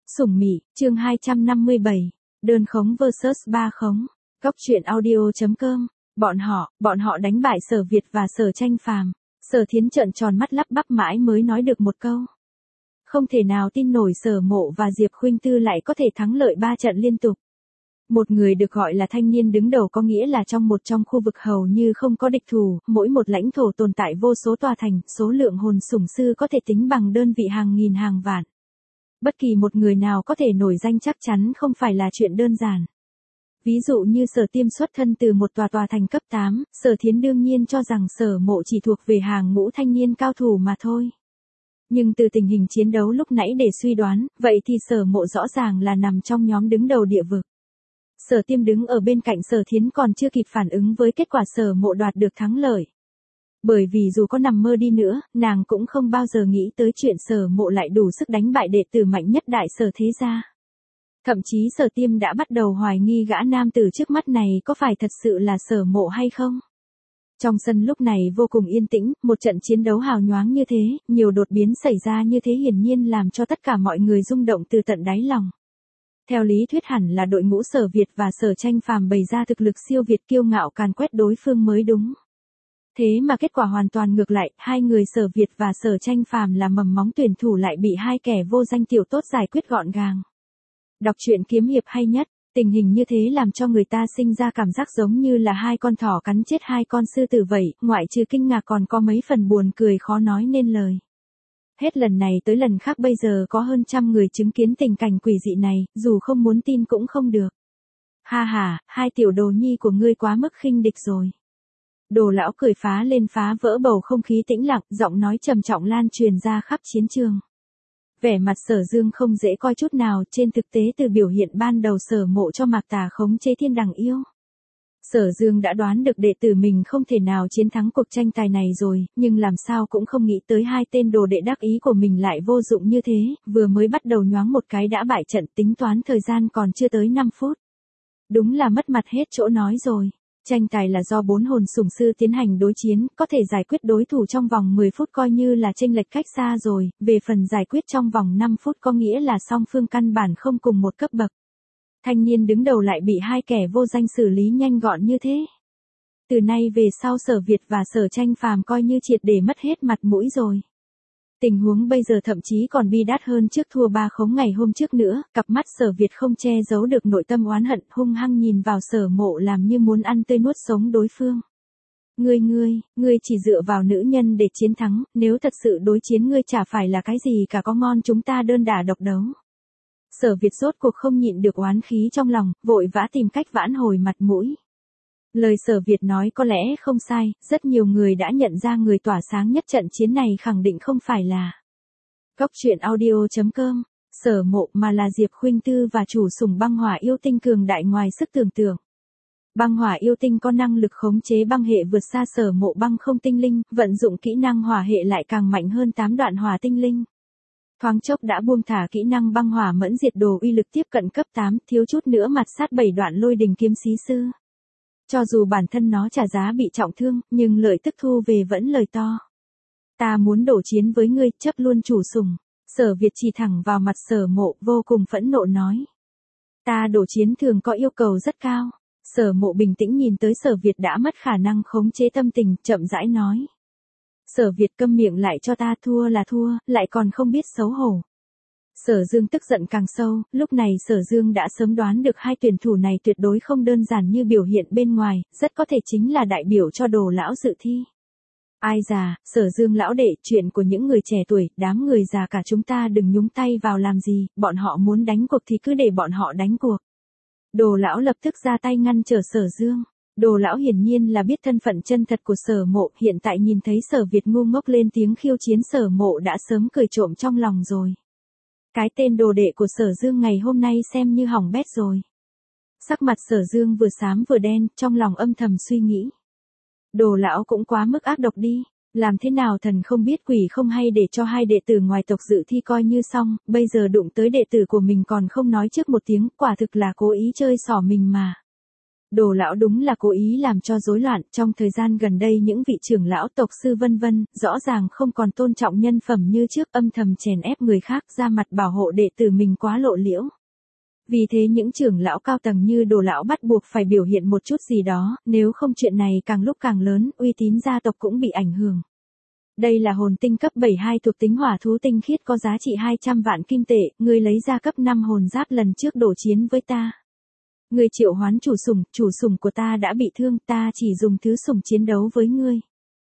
Sủng Mị, chương 257, đơn khống vs ba khống. Góc truyện audio.com. Bọn họ đánh bại Sở Việt và Sở Tranh Phàm. Sở Thiến trợn tròn mắt lắp bắp mãi mới nói được một câu. Không thể nào tin nổi Sở Mộ và Diệp Khuynh Tư lại có thể thắng lợi 3 trận liên tục. Một người được gọi là thanh niên đứng đầu có nghĩa là trong khu vực hầu như không có địch thủ, mỗi một lãnh thổ tồn tại vô số tòa thành, số lượng hồn sủng sư có thể tính bằng đơn vị hàng nghìn hàng vạn. Bất kỳ một người nào có thể nổi danh chắc chắn không phải là chuyện đơn giản. Ví dụ như Sở Tiêm xuất thân từ một tòa thành cấp 8, Sở Thiến đương nhiên cho rằng Sở Mộ chỉ thuộc về hàng ngũ thanh niên cao thủ mà thôi. Nhưng từ tình hình chiến đấu lúc nãy để suy đoán, vậy thì Sở Mộ rõ ràng là nằm trong nhóm đứng đầu địa vực. Sở Tiêm đứng ở bên cạnh Sở Thiến còn chưa kịp phản ứng với kết quả Sở Mộ đoạt được thắng lợi. Bởi vì dù có nằm mơ đi nữa, nàng cũng không bao giờ nghĩ tới chuyện Sở Mộ lại đủ sức đánh bại đệ tử mạnh nhất đại sở thế gia. Thậm chí Sở Tiêm đã bắt đầu hoài nghi gã nam tử trước mắt này có phải thật sự là Sở Mộ hay không. Trong sân lúc này vô cùng yên tĩnh, một trận chiến đấu hào nhoáng như thế, nhiều đột biến xảy ra như thế hiển nhiên làm cho tất cả mọi người rung động từ tận đáy lòng. Theo lý thuyết hẳn là đội ngũ Sở Việt và Sở Tranh Phàm bày ra thực lực siêu việt kiêu ngạo càn quét đối phương mới đúng. Thế mà kết quả hoàn toàn ngược lại, hai người Sở Việt và Sở Tranh Phàm là mầm móng tuyển thủ lại bị hai kẻ vô danh tiểu tốt giải quyết gọn gàng. Đọc truyện kiếm hiệp hay nhất, tình hình như thế làm cho người ta sinh ra cảm giác giống như là hai con thỏ cắn chết hai con sư tử vậy, ngoại trừ kinh ngạc còn có mấy phần buồn cười khó nói nên lời. Hết lần này tới lần khác bây giờ có hơn 100 người chứng kiến tình cảnh quỷ dị này, dù không muốn tin cũng không được. Ha ha, hai tiểu đồ nhi của ngươi quá mức khinh địch rồi. Đồ lão cười phá lên phá vỡ bầu không khí tĩnh lặng, giọng nói trầm trọng lan truyền ra khắp chiến trường. Vẻ mặt Sở Dương không dễ coi chút nào, trên thực tế từ biểu hiện ban đầu Sở Mộ cho Mạc Tà khống chế thiên đằng yêu. Sở Dương đã đoán được đệ tử mình không thể nào chiến thắng cuộc tranh tài này rồi, nhưng làm sao cũng không nghĩ tới hai tên đồ đệ đắc ý của mình lại vô dụng như thế, vừa mới bắt đầu nhoáng một cái đã bại trận, tính toán thời gian còn chưa tới 5 phút. Đúng là mất mặt hết chỗ nói rồi. Tranh tài là do 4 hồn sủng sư tiến hành đối chiến, có thể giải quyết đối thủ trong vòng 10 phút coi như là chênh lệch cách xa rồi, về phần giải quyết trong vòng 5 phút có nghĩa là song phương căn bản không cùng một cấp bậc. Thanh niên đứng đầu lại bị hai kẻ vô danh xử lý nhanh gọn như thế. Từ nay về sau Sở Việt và Sở Tranh Phàm coi như triệt để mất hết mặt mũi rồi. Tình huống bây giờ thậm chí còn bi đát hơn trước thua 3 khống ngày hôm trước nữa, cặp mắt Sở Việt không che giấu được nội tâm oán hận, hung hăng nhìn vào Sở Mộ làm như muốn ăn tươi nuốt sống đối phương. Ngươi chỉ dựa vào nữ nhân để chiến thắng, nếu thật sự đối chiến ngươi chả phải là cái gì cả, có ngon chúng ta đơn đả độc đấu. Sở Việt rốt cuộc không nhịn được oán khí trong lòng, vội vã tìm cách vãn hồi mặt mũi. Lời Sở Việt nói có lẽ không sai, rất nhiều người đã nhận ra người tỏa sáng nhất trận chiến này khẳng định không phải là Góc truyện audio.com, Sở Mộ mà là Diệp Khuynh Tư và chủ sủng băng hỏa yêu tinh cường đại ngoài sức tưởng tượng. Băng hỏa yêu tinh có năng lực khống chế băng hệ vượt xa Sở Mộ băng không tinh linh, vận dụng kỹ năng hỏa hệ lại càng mạnh hơn 8 đoạn hỏa tinh linh. Thoáng chốc đã buông thả kỹ năng băng hỏa mẫn diệt đồ uy lực tiếp cận cấp 8, thiếu chút nữa mặt sát 7 đoạn lôi đình kiếm xí sư. Cho dù bản thân nó trả giá bị trọng thương, nhưng lợi tức thu về vẫn lời to. Ta muốn đổ chiến với ngươi, chấp luôn chủ sủng. Sở Việt chỉ thẳng vào mặt Sở Mộ, vô cùng phẫn nộ nói. Ta đổ chiến thường có yêu cầu rất cao. Sở Mộ bình tĩnh nhìn tới Sở Việt đã mất khả năng khống chế tâm tình, chậm rãi nói. Sở Việt câm miệng lại cho ta, thua là thua, lại còn không biết xấu hổ. Sở Dương tức giận càng sâu, lúc này Sở Dương đã sớm đoán được hai tuyển thủ này tuyệt đối không đơn giản như biểu hiện bên ngoài, rất có thể chính là đại biểu cho Đồ lão dự thi. Ai già, Sở Dương lão đệ, chuyện của những người trẻ tuổi, đám người già cả chúng ta đừng nhúng tay vào làm gì, bọn họ muốn đánh cuộc thì cứ để bọn họ đánh cuộc. Đồ lão lập tức ra tay ngăn trở Sở Dương. Đồ lão hiển nhiên là biết thân phận chân thật của Sở Mộ, hiện tại nhìn thấy Sở Việt ngu ngốc lên tiếng khiêu chiến Sở Mộ đã sớm cười trộm trong lòng rồi. Cái tên đồ đệ của Sở Dương ngày hôm nay xem như hỏng bét rồi. Sắc mặt Sở Dương vừa xám vừa đen, trong lòng âm thầm suy nghĩ. Đồ lão cũng quá mức ác độc đi, làm thế nào thần không biết quỷ không hay để cho hai đệ tử ngoài tộc dự thi coi như xong, bây giờ đụng tới đệ tử của mình còn không nói trước một tiếng, quả thực là cố ý chơi xỏ mình mà. Đồ lão đúng là cố ý làm cho rối loạn, trong thời gian gần đây những vị trưởng lão tộc sư vân vân, rõ ràng không còn tôn trọng nhân phẩm như trước, âm thầm chèn ép người khác, ra mặt bảo hộ đệ tử mình quá lộ liễu. Vì thế những trưởng lão cao tầng như Đồ lão bắt buộc phải biểu hiện một chút gì đó, nếu không chuyện này càng lúc càng lớn, uy tín gia tộc cũng bị ảnh hưởng. Đây là hồn tinh cấp 72 thuộc tính hỏa thú tinh khiết có giá trị 200 vạn kim tệ, ngươi lấy ra cấp 5 hồn giáp lần trước đổ chiến với ta. Ngươi triệu hoán chủ sủng của ta đã bị thương, ta chỉ dùng thứ sủng chiến đấu với ngươi.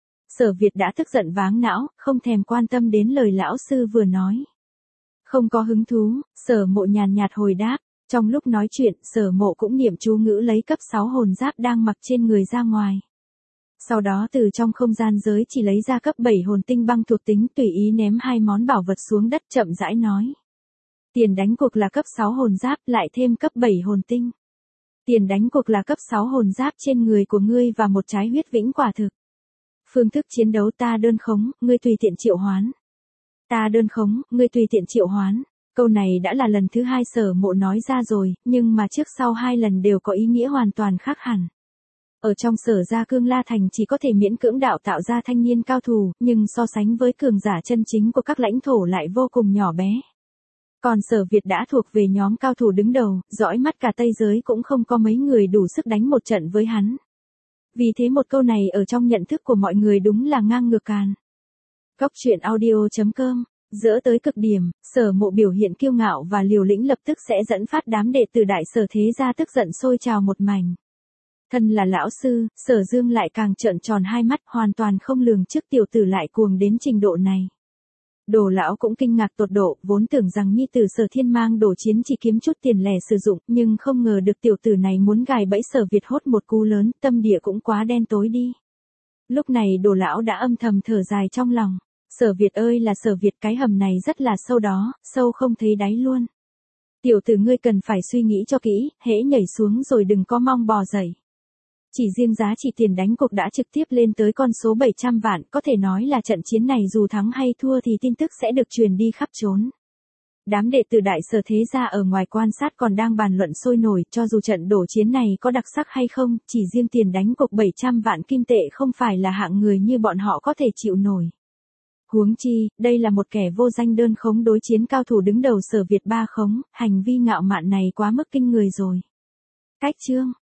Sở Việt đã tức giận váng não, không thèm quan tâm đến lời lão sư vừa nói. Không có hứng thú, Sở Mộ nhàn nhạt hồi đáp, trong lúc nói chuyện, Sở Mộ cũng niệm chú ngữ lấy cấp 6 hồn giáp đang mặc trên người ra ngoài. Sau đó từ trong không gian giới chỉ lấy ra cấp 7 hồn tinh băng thuộc tính, tùy ý ném 2 món bảo vật xuống đất, chậm rãi nói. Tiền đánh cuộc là cấp 6 hồn giáp, lại thêm cấp 7 hồn tinh. Tiền đánh cuộc là cấp 6 hồn giáp trên người của ngươi và một trái huyết vĩnh quả thực. Phương thức chiến đấu ta đơn khống, ngươi tùy tiện triệu hoán. Ta đơn khống, ngươi tùy tiện triệu hoán. Câu này đã là lần thứ 2 Sở Mộ nói ra rồi, nhưng mà trước sau 2 lần đều có ý nghĩa hoàn toàn khác hẳn. Ở trong Sở gia Cương La Thành chỉ có thể miễn cưỡng đạo tạo ra thanh niên cao thủ, nhưng so sánh với cường giả chân chính của các lãnh thổ lại vô cùng nhỏ bé. Còn Sở Việt đã thuộc về nhóm cao thủ đứng đầu, dõi mắt cả Tây giới cũng không có mấy người đủ sức đánh một trận với hắn. Vì thế một câu này ở trong nhận thức của mọi người đúng là ngang ngược càn. Góc truyện audio.com, dỡ tới cực điểm, Sở Mộ biểu hiện kiêu ngạo và liều lĩnh lập tức sẽ dẫn phát đám đệ tử đại sở thế gia tức giận sôi trào một mảnh. Thân là lão sư, Sở Dương lại càng trợn tròn hai mắt, hoàn toàn không lường trước tiểu tử lại cuồng đến trình độ này. Đồ lão cũng kinh ngạc tột độ, vốn tưởng rằng nhi tử Sở Thiên mang đồ chiến chỉ kiếm chút tiền lẻ sử dụng, nhưng không ngờ được tiểu tử này muốn gài bẫy Sở Việt hốt một cú lớn, tâm địa cũng quá đen tối đi. Lúc này Đồ lão đã âm thầm thở dài trong lòng. Sở Việt ơi là Sở Việt, cái hầm này rất là sâu đó, sâu không thấy đáy luôn. Tiểu tử ngươi cần phải suy nghĩ cho kỹ, hễ nhảy xuống rồi đừng có mong bò dậy. Chỉ riêng giá trị tiền đánh cuộc đã trực tiếp lên tới con số 700 vạn, có thể nói là trận chiến này dù thắng hay thua thì tin tức sẽ được truyền đi khắp trốn. Đám đệ tử đại sở thế gia ở ngoài quan sát còn đang bàn luận sôi nổi, cho dù trận đổ chiến này có đặc sắc hay không, chỉ riêng tiền đánh cuộc 700 vạn kim tệ không phải là hạng người như bọn họ có thể chịu nổi. Huống chi, đây là một kẻ vô danh đơn khống đối chiến cao thủ đứng đầu Sở Việt ba khống, hành vi ngạo mạn này quá mức kinh người rồi. Cách chương